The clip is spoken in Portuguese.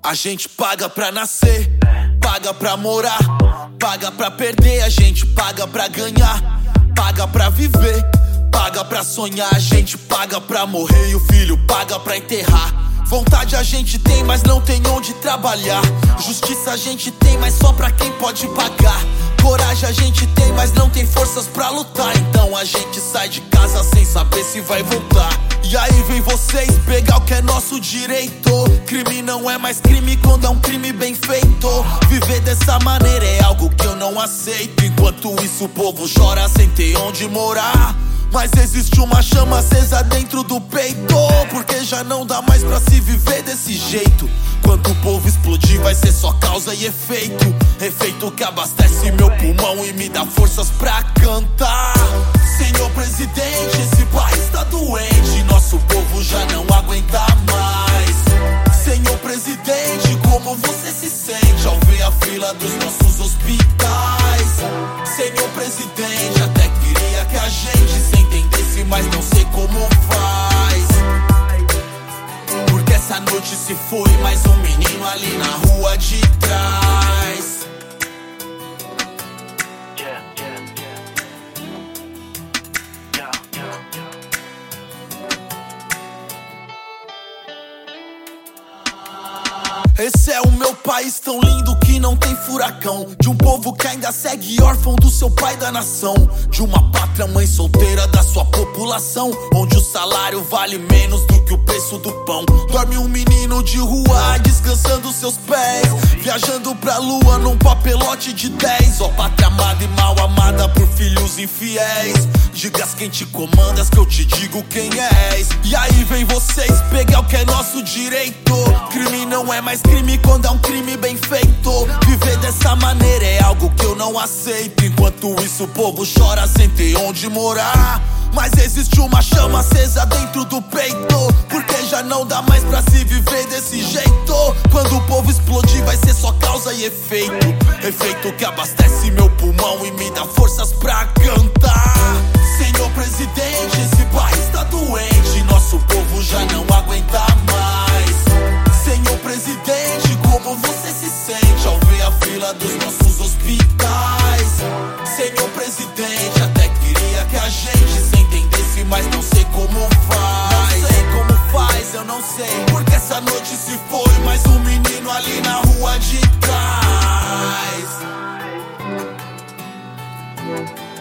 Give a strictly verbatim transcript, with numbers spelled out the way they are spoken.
A gente paga pra nascer, paga pra morar, paga pra perder, a gente paga pra ganhar, paga pra viver, paga pra sonhar, a gente paga pra morrer e o filho paga pra enterrar. Vontade a gente tem, mas não tem onde trabalhar. Justiça a gente tem, mas só pra quem pode pagar. Coragem a gente tem, mas não tem forças pra lutar. Então a gente sai de casa sem saber se vai voltar. E aí vem vocês pegar o que é nosso direito. Crime não é mais crime quando é um crime bem feito. Viver dessa maneira é algo que eu não aceito. Enquanto isso o povo chora sem ter onde morar. Mas existe uma chama acesa dentro do peito, porque já não dá mais pra se viver desse jeito. Quando o povo explodir vai ser só causa e efeito. Efeito que abastece meu pulmão e me dá forças pra cantar. Senhor presidente, esse país tá doente, nosso povo já não aguenta mais. Senhor presidente, como você se sente ao ver a fila dos nossos hospitais? Senhor presidente, até queria que a gente se entendesse, mas não sei como faz. Porque essa noite se foi mais um menino ali na rua de trás. Esse é o meu país tão lindo que não tem furacão. De um povo que ainda segue órfão do seu pai da nação. De uma pátria mãe solteira da sua população, onde o salário vale menos do que o preço do pão. Dorme um menino de rua descansando seus pés, viajando pra lua num papelote de dez. Ó pátria amada e mal amada por filhos infiéis. Digas quem te comandas que eu te digo quem és. E aí vem vocês pegar o que é nosso direito. Crime não é mais crime quando é um crime bem feito. Viver dessa maneira é algo que eu não aceito. Enquanto isso o povo chora sem ter onde morar. Mas existe uma chama acesa dentro do peito, porque já não dá mais pra se viver desse jeito. Quando o povo explodir vai ser só causa e efeito. Efeito que abastece meu pulmão e me dá forças pra cantar. Senhor presidente, esse país tá doente, nosso povo já não aguenta mais. Senhor presidente, como você se sente ao ver a fila dos nossos hospitais? Senhor presidente, até queria que a gente se entendesse, mas não sei como faz. Não sei como faz, eu não sei, porque essa noite se foi mais um menino ali na rua de trás.